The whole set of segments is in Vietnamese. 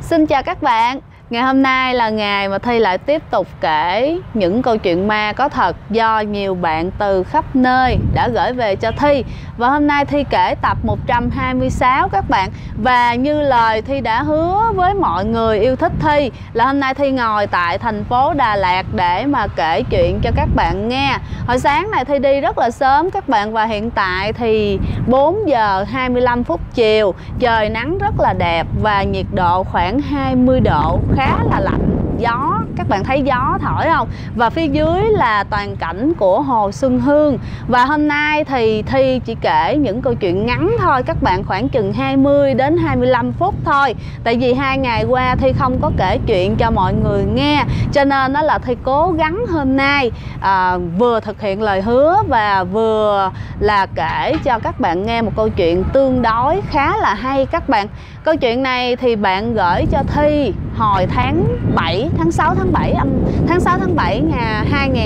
Xin chào các bạn. Ngày hôm nay là ngày mà Thi lại tiếp tục kể những câu chuyện ma có thật do nhiều bạn từ khắp nơi đã gửi về cho Thi. Và hôm nay Thi kể tập 126 các bạn. Và như lời Thi đã hứa với mọi người yêu thích Thi là hôm nay Thi ngồi tại thành phố Đà Lạt để mà kể chuyện cho các bạn nghe. Hồi sáng này Thi đi rất là sớm các bạn, và hiện tại thì 4 giờ 25 phút chiều. Trời nắng rất là đẹp và nhiệt độ khoảng 20 độ, khá là lạnh. Gió, các bạn thấy gió thổi không? Và phía dưới là toàn cảnh của Hồ Xuân Hương. Và hôm nay thì Thi chỉ kể những câu chuyện ngắn thôi các bạn, khoảng chừng 20 đến 25 phút thôi. Tại vì 2 ngày qua Thi không có kể chuyện cho mọi người nghe, cho nên đó là Thi cố gắng hôm nay vừa thực hiện lời hứa và vừa là kể cho các bạn nghe một câu chuyện tương đối khá là hay các bạn. Câu chuyện này thì bạn gửi cho Thi hồi tháng 6 tháng 7 ngày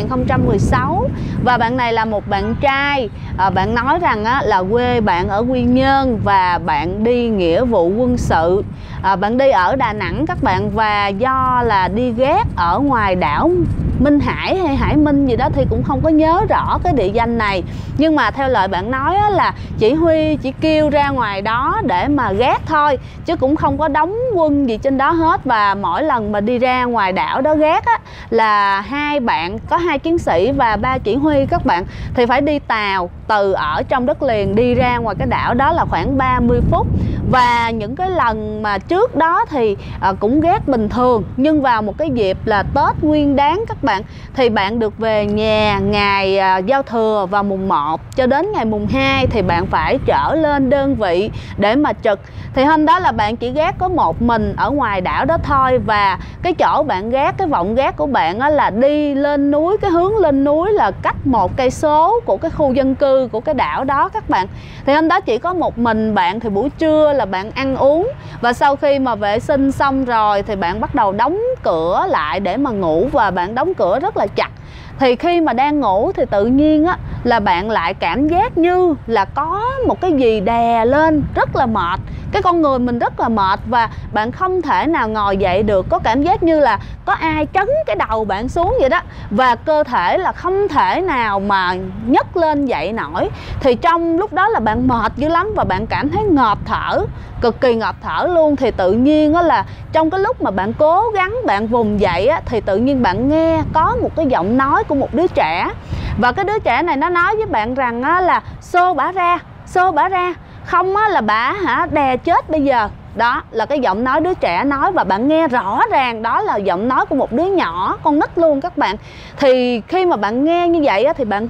2016. Và bạn này là một bạn trai. Bạn nói rằng là quê bạn ở Quy Nhơn và bạn đi nghĩa vụ quân sự. Bạn đi ở Đà Nẵng các bạn, và do là đi gác ở ngoài đảo Minh Hải hay Hải Minh gì đó thì cũng không có nhớ rõ cái địa danh này. Nhưng mà theo lời bạn nói là chỉ huy chỉ kêu ra ngoài đó để mà gác thôi, chứ cũng không có đóng quân gì trên đó hết. Và mỗi lần mà đi ra ngoài đảo đó gác là có 2 chiến sĩ và 3 chỉ huy các bạn, thì phải đi tàu từ ở trong đất liền đi ra ngoài cái đảo đó là khoảng 30 phút. Và những cái lần mà trước đó thì cũng gác bình thường, nhưng vào một cái dịp là Tết Nguyên Đán các bạn, thì bạn được về nhà ngày giao thừa vào mùng 1 cho đến ngày mùng 2 thì bạn phải trở lên đơn vị để mà trực. Thì hôm đó là bạn chỉ gác có một mình ở ngoài đảo đó thôi. Và cái chỗ bạn gác, cái vọng gác của bạn là đi lên núi, cái hướng lên núi là cách 1 cây số của cái khu dân cư của cái đảo đó các bạn. Thì hôm đó chỉ có một mình bạn, thì buổi trưa là bạn ăn uống, và sau khi mà vệ sinh xong rồi thì bạn bắt đầu đóng cửa lại để mà ngủ, và bạn đóng cửa rất là chặt. Thì khi mà đang ngủ thì tự nhiên là bạn lại cảm giác như là có một cái gì đè lên, rất là mệt. Cái con người mình rất là mệt và bạn không thể nào ngồi dậy được. Có cảm giác như là có ai trấn cái đầu bạn xuống vậy đó. Và cơ thể là không thể nào mà nhấc lên dậy nổi. Thì trong lúc đó là bạn mệt dữ lắm và bạn cảm thấy ngộp thở, cực kỳ ngộp thở luôn. Thì tự nhiên là trong cái lúc mà bạn cố gắng bạn vùng dậy thì tự nhiên bạn nghe có một cái giọng nói của một đứa trẻ. Và cái đứa trẻ này nó nói với bạn rằng là xô bả ra, không là bả đè chết bây giờ. Đó là cái giọng nói đứa trẻ nói, và bạn nghe rõ ràng đó là giọng nói của một đứa nhỏ, con nít luôn các bạn. Thì khi mà bạn nghe như vậy thì bạn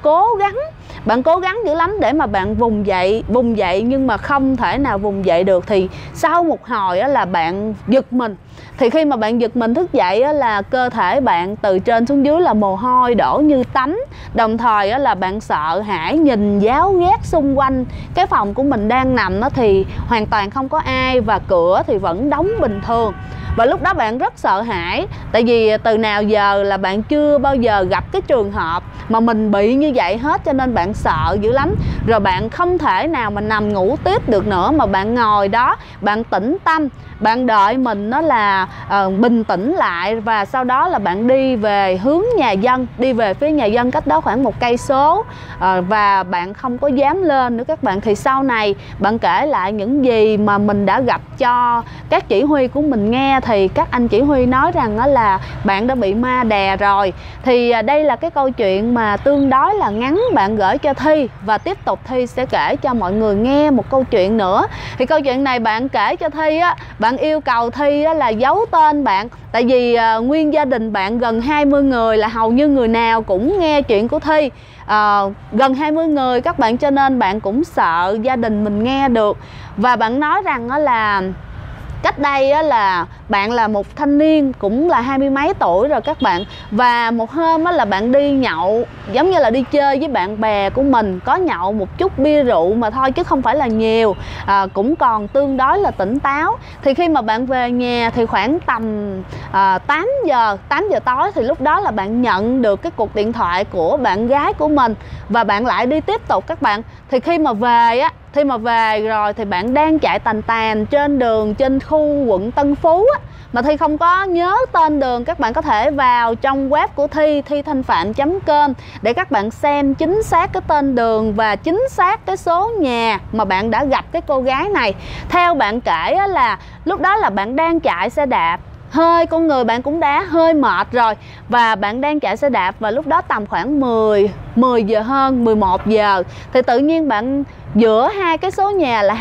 cố gắng dữ lắm để mà bạn vùng dậy nhưng mà không thể nào vùng dậy được. Thì sau một hồi là bạn giật mình. Thì khi mà bạn giật mình thức dậy là cơ thể bạn từ trên xuống dưới là mồ hôi đổ như tắm. Đồng thời là bạn sợ hãi nhìn giáo giác xung quanh cái phòng của mình đang nằm thì hoàn toàn không có ai, và cửa thì vẫn đóng bình thường. Và lúc đó bạn rất sợ hãi, tại vì từ nào giờ là bạn chưa bao giờ gặp cái trường hợp mà mình bị như vậy hết, cho nên bạn sợ dữ lắm. Rồi bạn không thể nào mà nằm ngủ tiếp được nữa, mà bạn ngồi đó, bạn tĩnh tâm, bạn đợi mình là bình tĩnh lại. Và sau đó là bạn đi về hướng nhà dân, đi về phía nhà dân cách đó khoảng 1 cây số. Và bạn không có dám lên nữa các bạn. Thì sau này bạn kể lại những gì mà mình đã gặp cho các chỉ huy của mình nghe, thì các anh chỉ huy nói rằng là bạn đã bị ma đè rồi. Thì đây là cái câu chuyện mà tương đối là ngắn bạn gửi cho Thi, và tiếp tục Thi sẽ kể cho mọi người nghe một câu chuyện nữa. Thì câu chuyện này bạn kể cho Thi bạn yêu cầu Thi là giấu tên bạn, tại vì nguyên gia đình bạn gần 20 người là hầu như người nào cũng nghe chuyện của Thi. Gần 20 người các bạn, cho nên bạn cũng sợ gia đình mình nghe được. Và bạn nói rằng là cách đây là bạn là một thanh niên cũng là 20 mấy tuổi rồi các bạn. Và một hôm là bạn đi nhậu, giống như là đi chơi với bạn bè của mình, có nhậu một chút bia rượu mà thôi chứ không phải là nhiều, cũng còn tương đối là tỉnh táo. Thì khi mà bạn về nhà thì khoảng tầm 8 giờ tối, thì lúc đó là bạn nhận được cái cuộc điện thoại của bạn gái của mình, và bạn lại đi tiếp tục các bạn. Thì khi mà về rồi thì bạn đang chạy tàn tàn trên đường, trên khu quận Tân Phú mà Thi không có nhớ tên đường, các bạn có thể vào trong web của Thi, thithanhpham.com để các bạn xem chính xác cái tên đường và chính xác cái số nhà mà bạn đã gặp cái cô gái này. Theo bạn kể là lúc đó là bạn đang chạy xe đạp, con người bạn cũng đã hơi mệt rồi, và bạn đang chạy xe đạp và lúc đó tầm khoảng 10 giờ hơn, 11 giờ thì tự nhiên bạn giữa hai cái số nhà là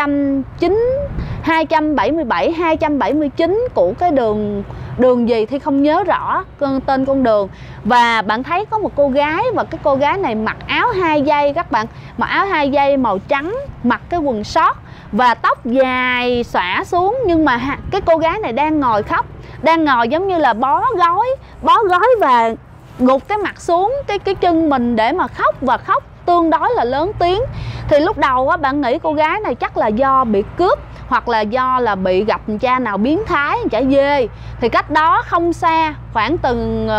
277, 279 của cái đường gì thì không nhớ rõ tên con đường, và bạn thấy có một cô gái, và cái cô gái này mặc áo 2 dây, các bạn mặc áo 2 dây màu trắng, mặc cái quần short và tóc dài xõa xuống, nhưng mà cái cô gái này đang ngồi khóc, đang ngồi giống như là bó gói và gục cái mặt xuống cái chân mình để mà khóc, và khóc tương đối là lớn tiếng. Thì lúc đầu á, bạn nghĩ cô gái này chắc là do bị cướp, hoặc là do là bị gặp cha nào biến thái, chả dê. Thì cách đó không xa, khoảng từng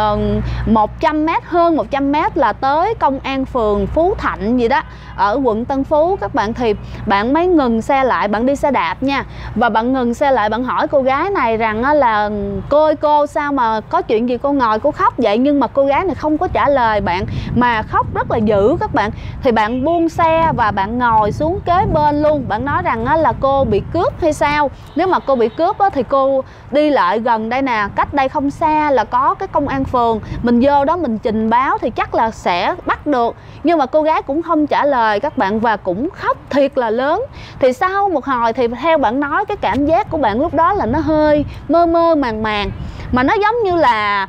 100 m, hơn 100 m là tới công an phường Phú Thạnh gì đó ở quận Tân Phú các bạn. Thì bạn mới ngừng xe lại, bạn đi xe đạp nha, và bạn ngừng xe lại, bạn hỏi cô gái này rằng là cô sao mà có chuyện gì cô ngồi cô khóc vậy, nhưng mà cô gái này không có trả lời bạn mà khóc rất là dữ các bạn. Thì bạn buông xe và bạn ngồi xuống kế bên luôn, bạn nói rằng là cô bị cướp hay sao. Nếu mà cô bị cướp thì cô đi lại gần đây nè, cách đây không xa là có cái công an phường, mình vô đó mình trình báo thì chắc là sẽ bắt được. Nhưng mà cô gái cũng không trả lời các bạn, và cũng khóc thiệt là lớn. Thì sau một hồi thì theo bạn nói cái cảm giác của bạn lúc đó là nó hơi mơ màng, mà nó giống như là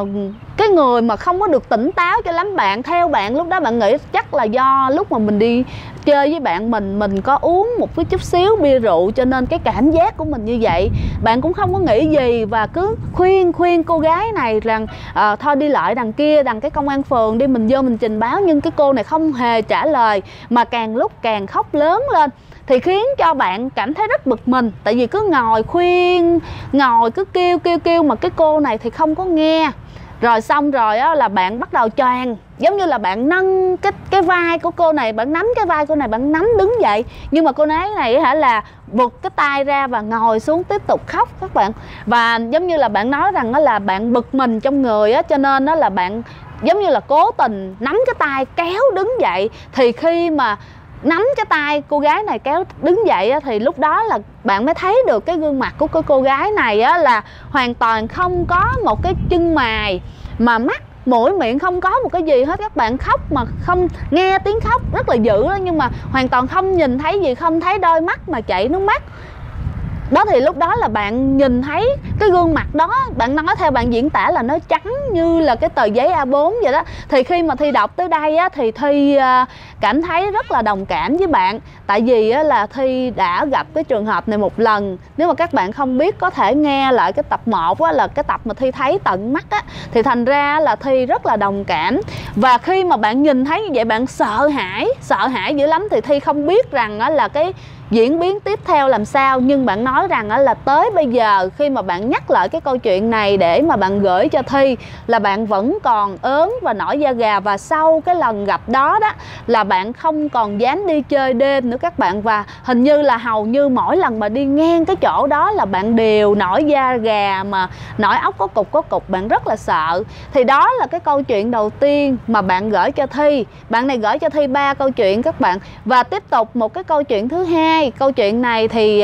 cái người mà không có được tỉnh táo cho lắm bạn. Theo bạn lúc đó bạn nghĩ chắc là do lúc mà mình đi chơi với bạn mình có uống một cái chút xíu bia rượu, cho nên cái cảm giác của mình như vậy. Bạn cũng không có nghĩ gì và cứ khuyên cô gái này rằng thôi đi lại đằng kia, đằng cái công an phường đi, mình vô mình trình báo. Nhưng cái cô này không hề trả lời, mà càng lúc càng khóc lớn lên, thì khiến cho bạn cảm thấy rất bực mình. Tại vì cứ ngồi khuyên, ngồi cứ kêu mà cái cô này thì không có nghe. Rồi xong rồi á, là bạn bắt đầu choàng, giống như là bạn nâng cái vai của cô này, bạn nắm cái vai cô này, bạn nắm đứng dậy. Nhưng mà cô này là vụt cái tay ra và ngồi xuống tiếp tục khóc các bạn. Và giống như là bạn nói rằng là bạn bực mình trong người á, cho nên đó là bạn giống như là cố tình nắm cái tay kéo đứng dậy. Thì khi mà nắm cái tay cô gái này kéo đứng dậy á, thì lúc đó là bạn mới thấy được cái gương mặt của cô gái này á, là hoàn toàn không có một cái chân mày, mà mắt mũi miệng không có một cái gì hết. Các bạn khóc mà không nghe tiếng khóc rất là dữ đó, nhưng mà hoàn toàn không nhìn thấy gì, không thấy đôi mắt mà chảy nước mắt đó. Thì lúc đó là bạn nhìn thấy cái gương mặt đó, bạn nói theo bạn diễn tả là nó trắng như là cái tờ giấy A4 vậy đó. Thì khi mà Thi đọc tới đây á, thì Thi cảm thấy rất là đồng cảm với bạn. Tại vì á, là Thi đã gặp cái trường hợp này một lần. Nếu mà các bạn không biết có thể nghe lại cái tập 1 á, là cái tập mà Thi thấy tận mắt á, thì thành ra là Thi rất là đồng cảm. Và khi mà bạn nhìn thấy như vậy bạn sợ hãi dữ lắm. Thì Thi không biết rằng á, là cái diễn biến tiếp theo làm sao, nhưng bạn nói rằng là tới bây giờ khi mà bạn nhắc lại cái câu chuyện này để mà bạn gửi cho Thi là bạn vẫn còn ớn và nổi da gà. Và sau cái lần gặp đó là bạn không còn dám đi chơi đêm nữa các bạn. Và hình như là hầu như mỗi lần mà đi ngang cái chỗ đó là bạn đều nổi da gà, mà nổi óc có cục, bạn rất là sợ. Thì đó là cái câu chuyện đầu tiên mà bạn gửi cho Thi. Bạn này gửi cho Thi 3 câu chuyện các bạn. Và tiếp tục một cái câu chuyện thứ hai. Câu chuyện này thì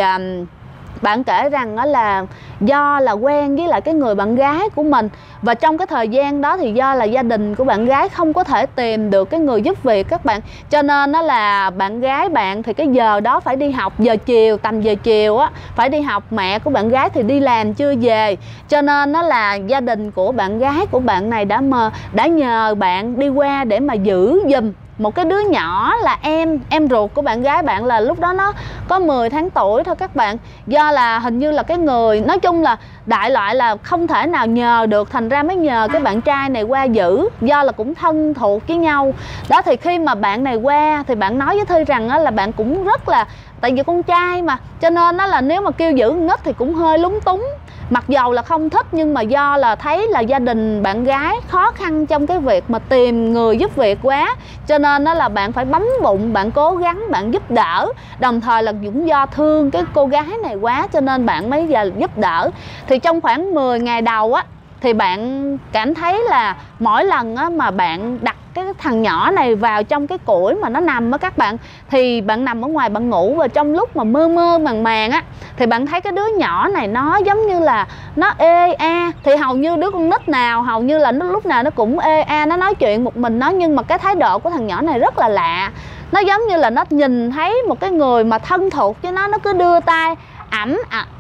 bạn kể rằng đó là do là quen với lại cái người bạn gái của mình, và trong cái thời gian đó thì do là gia đình của bạn gái không có thể tìm được cái người giúp việc các bạn, cho nên đó là bạn gái bạn thì cái giờ đó phải đi học, giờ chiều, tầm giờ chiều á phải đi học. Mẹ của bạn gái thì đi làm chưa về, cho nên đó là gia đình của bạn gái của bạn này đã nhờ bạn đi qua để mà giữ giùm một cái đứa nhỏ là em ruột của bạn gái bạn, là lúc đó nó có 10 tháng tuổi thôi các bạn. Do là hình như là cái người, nói chung là đại loại là không thể nào nhờ được, thành ra mới nhờ cái bạn trai này qua giữ, do là cũng thân thuộc với nhau đó. Thì khi mà bạn này qua thì bạn nói với Thi rằng là bạn cũng rất là, tại vì con trai mà, cho nên nó là nếu mà kêu giữ con nít thì cũng hơi lúng túng. Mặc dầu là không thích nhưng mà do là thấy là gia đình bạn gái khó khăn trong cái việc mà tìm người giúp việc quá, cho nên đó là bạn phải bấm bụng, bạn cố gắng, bạn giúp đỡ. Đồng thời là cũng do thương cái cô gái này quá cho nên bạn mới giờ giúp đỡ. Thì trong khoảng 10 ngày đầu á thì bạn cảm thấy là mỗi lần á, mà bạn đặt cái thằng nhỏ này vào trong cái củi mà nó nằm á các bạn, thì bạn nằm ở ngoài bạn ngủ, và trong lúc mà mơ mơ màng màng á thì bạn thấy cái đứa nhỏ này nó giống như là nó ê a. Thì hầu như đứa con nít nào hầu như là nó lúc nào nó cũng ê a, nó nói chuyện một mình nó, nhưng mà cái thái độ của thằng nhỏ này rất là lạ. Nó giống như là nó nhìn thấy một cái người mà thân thuộc với nó cứ đưa tay ẩm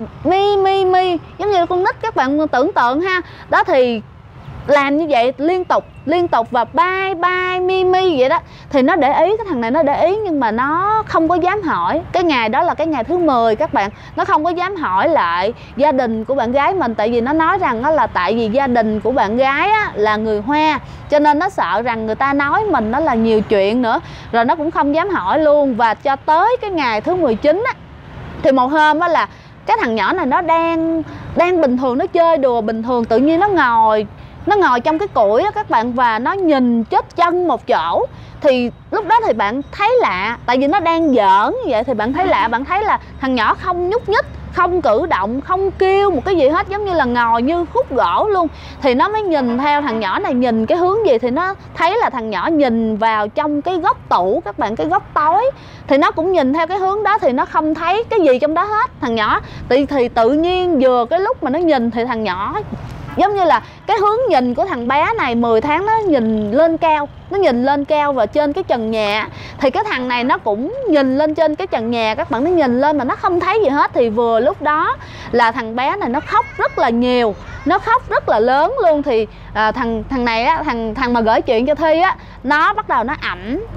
mi mi mi, giống như con nít các bạn tưởng tượng ha. Đó thì làm như vậy liên tục và bye bye mi mi vậy đó. Thì nó để ý, cái thằng này nó để ý nhưng mà nó không có dám hỏi. Cái ngày đó là cái ngày thứ 10 các bạn, nó không có dám hỏi lại gia đình của bạn gái mình, tại vì nó nói rằng đó là tại vì gia đình của bạn gái á, là người Hoa, cho nên nó sợ rằng người ta nói mình nó là nhiều chuyện nữa, rồi nó cũng không dám hỏi luôn. Và cho tới cái ngày thứ 19 á, thì một hôm á là cái thằng nhỏ này nó đang bình thường, nó chơi đùa bình thường, tự nhiên nó ngồi trong cái củi á các bạn, và nó nhìn chết chân một chỗ. Thì lúc đó thì bạn thấy lạ, tại vì nó đang giỡn như vậy thì bạn thấy lạ, bạn thấy là thằng nhỏ không nhúc nhích, không cử động, không kêu một cái gì hết, giống như là ngồi như khúc gỗ luôn. Thì nó mới nhìn theo thằng nhỏ này nhìn cái hướng gì, thì nó thấy là thằng nhỏ nhìn vào trong cái góc tủ các bạn, cái góc tối. Thì nó cũng nhìn theo cái hướng đó thì nó không thấy cái gì trong đó hết. Thằng nhỏ thì tự nhiên vừa cái lúc mà nó nhìn thì thằng nhỏ giống như là cái hướng nhìn của thằng bé này 10 tháng nó nhìn lên cao, nó nhìn lên cao và trên cái trần nhà. Thì cái thằng này nó cũng nhìn lên trên cái trần nhà các bạn, nó nhìn lên mà nó không thấy gì hết. Thì vừa lúc đó là thằng bé này nó khóc rất là nhiều, nó khóc rất là lớn luôn. Thì thằng này á, thằng mà gửi chuyện cho Thi á, nó bắt đầu nó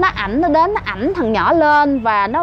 đến nó ẵm thằng nhỏ lên và nó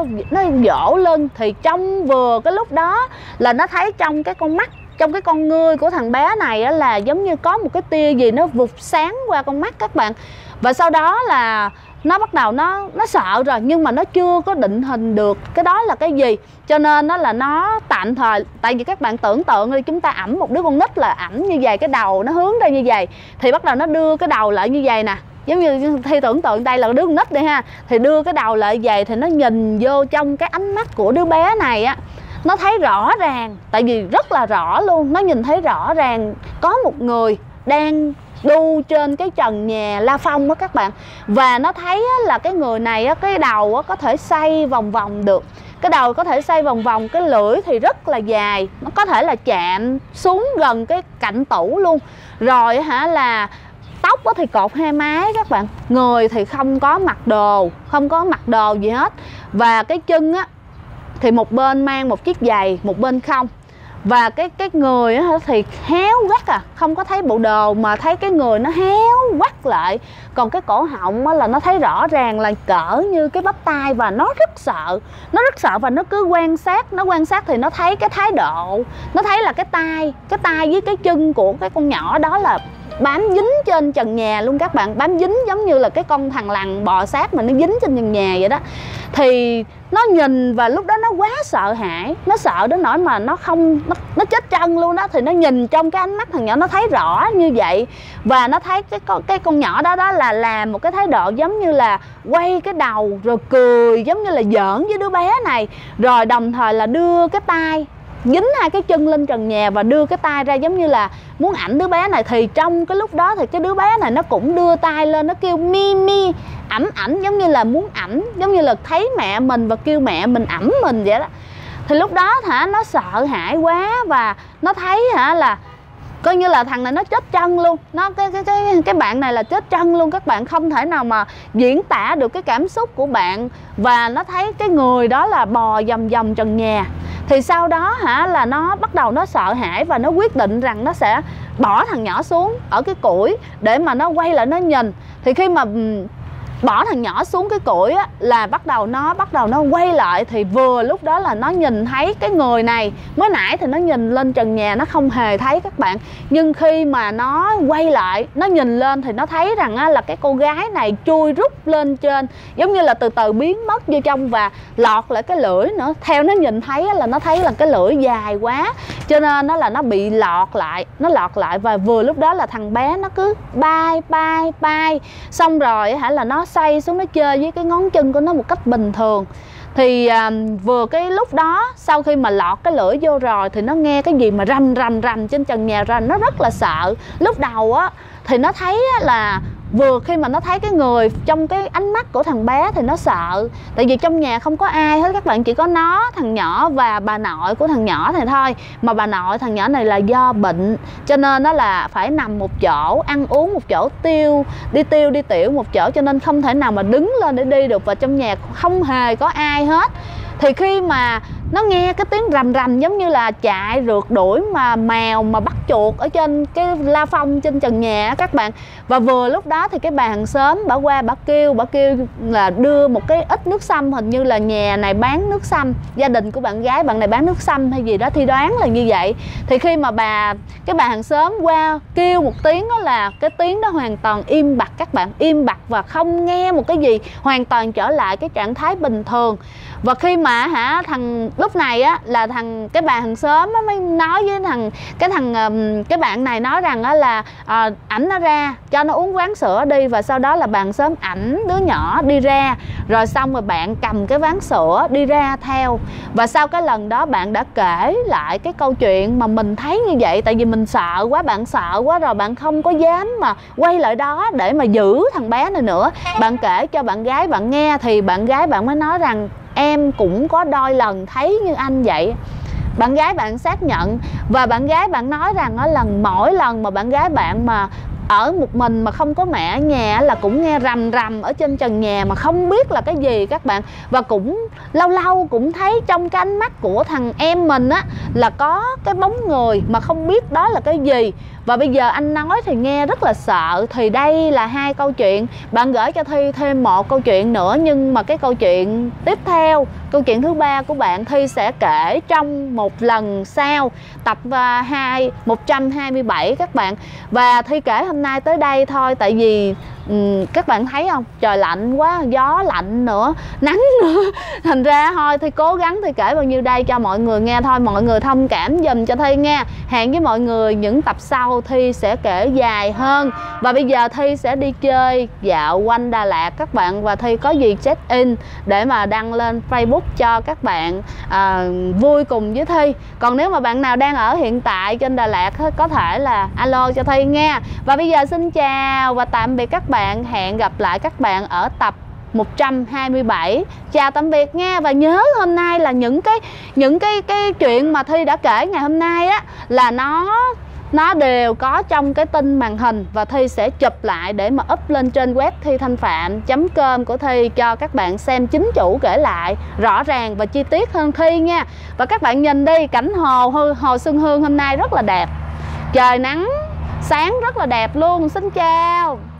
dỗ lưng. Thì trong vừa cái lúc đó là nó thấy trong cái con mắt, trong cái con ngươi của thằng bé này á, là giống như có một cái tia gì nó vụt sáng qua con mắt các bạn. Và sau đó là nó bắt đầu nó sợ rồi, nhưng mà nó chưa có định hình được cái đó là cái gì, cho nên nó là nó tạm thời, tại vì các bạn tưởng tượng đi, chúng ta ẵm một đứa con nít là ẵm như vậy, cái đầu nó hướng ra như vậy, thì bắt đầu nó đưa cái đầu lại như vậy nè, giống như Thi tưởng tượng đây là đứa con nít đi ha, thì đưa cái đầu lại vậy thì nó nhìn vô trong cái ánh mắt của đứa bé này á, nó thấy rõ ràng, tại vì rất là rõ luôn, nó nhìn thấy rõ ràng có một người đang đu trên cái trần nhà La Phong đó các bạn. Và nó thấy là cái người này cái đầu có thể xoay vòng vòng được, cái đầu có thể xoay vòng vòng, cái lưỡi thì rất là dài, nó có thể là chạm xuống gần cái cạnh tủ luôn. Rồi là tóc thì cột hai mái các bạn, người thì không có mặc đồ gì hết. Và cái chân á thì một bên mang một chiếc giày, một bên không. Và cái người thì héo quắt không có thấy bộ đồ mà thấy cái người nó héo quắt lại. Còn cái cổ họng là nó thấy rõ ràng là cỡ như cái bắp tay, và nó rất sợ và nó cứ quan sát thì nó thấy cái thái độ, nó thấy là cái tay với cái chân của cái con nhỏ đó là bám dính trên trần nhà luôn các bạn, bám dính giống như là cái con thằn lằn bò sát mà nó dính trên trần nhà vậy đó. Thì nó nhìn và lúc đó nó quá sợ hãi, nó sợ đến nỗi mà nó chết chân luôn đó. Thì nó nhìn trong cái ánh mắt thằng nhỏ, nó thấy rõ như vậy, và nó thấy cái con nhỏ đó là làm một cái thái độ giống như là quay cái đầu rồi cười, giống như là giỡn với đứa bé này, rồi đồng thời là đưa cái tay dính hai cái chân lên trần nhà và đưa cái tay ra giống như là muốn ẵm đứa bé này. Thì trong cái lúc đó thì cái đứa bé này nó cũng đưa tay lên, nó kêu mi mi, ẵm giống như là muốn ẵm, giống như là thấy mẹ mình và kêu mẹ mình ẵm mình vậy đó. Thì lúc đó nó sợ hãi quá, và nó thấy là coi như là thằng này nó chết chân luôn, cái bạn này là chết chân luôn các bạn, không thể nào mà diễn tả được cái cảm xúc của bạn. Và nó thấy cái người đó là bò vòng vòng trần nhà. Thì sau đó là nó bắt đầu nó sợ hãi và nó quyết định rằng nó sẽ bỏ thằng nhỏ xuống ở cái củi để mà nó quay lại nó nhìn. Thì khi mà bỏ thằng nhỏ xuống cái củi á, là bắt đầu nó quay lại. Thì vừa lúc đó là nó nhìn thấy cái người này. Mới nãy thì nó nhìn lên trần nhà, nó không hề thấy các bạn. Nhưng khi mà nó quay lại, nó nhìn lên thì nó thấy rằng á, là cái cô gái này chui rút lên trên, giống như là từ từ biến mất vô trong và lọt lại cái lưỡi nữa. Theo nó nhìn thấy á, là nó thấy là cái lưỡi dài quá, cho nên nó là nó bị lọt lại. Nó lọt lại và vừa lúc đó là thằng bé nó cứ bay. Xong rồi hả là nó xoay xuống, nó chơi với cái ngón chân của nó một cách bình thường. Thì vừa cái lúc đó, sau khi mà lọt cái lưỡi vô rồi thì nó nghe cái gì mà rầm trên trần nhà ra. Nó rất là sợ. Lúc đầu á thì nó thấy là vừa khi mà nó thấy cái người trong cái ánh mắt của thằng bé thì nó sợ. Tại vì trong nhà không có ai hết các bạn, chỉ có nó, thằng nhỏ và bà nội của thằng nhỏ này thôi. Mà bà nội thằng nhỏ này là do bệnh, cho nên nó là phải nằm một chỗ, ăn uống một chỗ, đi tiểu một chỗ, cho nên không thể nào mà đứng lên để đi được. Và trong nhà không hề có ai hết. Thì khi mà nó nghe cái tiếng rầm giống như là chạy rượt đuổi mà mèo mà bắt chuột ở trên cái la phong trên trần nhà các bạn. Và vừa lúc đó thì cái bà hàng xóm bả qua, bả kêu là đưa một cái ít nước sâm. Hình như là nhà này bán nước sâm, gia đình của bạn gái bạn này bán nước sâm hay gì đó, Thi đoán là như vậy. Thì khi mà cái bà hàng xóm qua kêu một tiếng đó, là cái tiếng đó hoàn toàn im bặt các bạn, im bặt và không nghe một cái gì, hoàn toàn trở lại cái trạng thái bình thường. Và khi mà lúc này á là cái bà hàng xóm á mới nói với cái bạn này, nói rằng á là ảnh nó ra cho nó uống ván sữa đi. Và sau đó là bà hàng xóm ảnh đứa nhỏ đi ra, rồi xong rồi bạn cầm cái ván sữa đi ra theo. Và sau cái lần đó bạn đã kể lại cái câu chuyện mà mình thấy như vậy. Tại vì mình sợ quá, bạn sợ quá rồi, bạn không có dám mà quay lại đó để mà giữ thằng bé này nữa. Bạn kể cho bạn gái bạn nghe thì bạn gái bạn mới nói rằng em cũng có đôi lần thấy như anh vậy. Bạn gái bạn xác nhận. Và bạn gái bạn nói rằng mỗi lần mà bạn gái bạn mà ở một mình mà không có mẹ ở nhà là cũng nghe rầm ở trên trần nhà mà không biết là cái gì các bạn. Và cũng lâu lâu cũng thấy trong cái ánh mắt của thằng em mình á là có cái bóng người mà không biết đó là cái gì. Và bây giờ anh nói thì nghe rất là sợ. Thì đây là hai câu chuyện. Bạn gửi cho Thi thêm một câu chuyện nữa, nhưng mà cái câu chuyện tiếp theo, câu chuyện thứ 3 của bạn, Thi sẽ kể trong một lần sau, tập 127 các bạn. Và Thi kể hôm nay tới đây thôi. Tại vì các bạn thấy không, trời lạnh quá, gió lạnh nữa, nắng nữa. Thành ra thôi Thi cố gắng Thi kể bao nhiêu đây cho mọi người nghe thôi. Mọi người thông cảm dùm cho Thi nha. Hẹn với mọi người những tập sau Thi sẽ kể dài hơn. Và bây giờ Thi sẽ đi chơi dạo quanh Đà Lạt các bạn. Và Thi có gì check in để mà đăng lên Facebook cho các bạn vui cùng với Thi. Còn nếu mà bạn nào đang ở hiện tại trên Đà Lạt có thể là alo cho Thi nha. Và bây giờ xin chào và tạm biệt các bạn. Hẹn gặp lại các bạn ở tập 127. Chào tạm biệt nha. Và nhớ hôm nay là những cái chuyện mà Thi đã kể ngày hôm nay á là nó đều có trong cái tin màn hình. Và Thi sẽ chụp lại để mà up lên trên web thithanhpham.com của Thi cho các bạn xem chính chủ kể lại rõ ràng và chi tiết hơn Thi nha. Và các bạn nhìn đi, cảnh hồ Xuân Hương hôm nay rất là đẹp. Trời nắng sáng rất là đẹp luôn. Xin chào.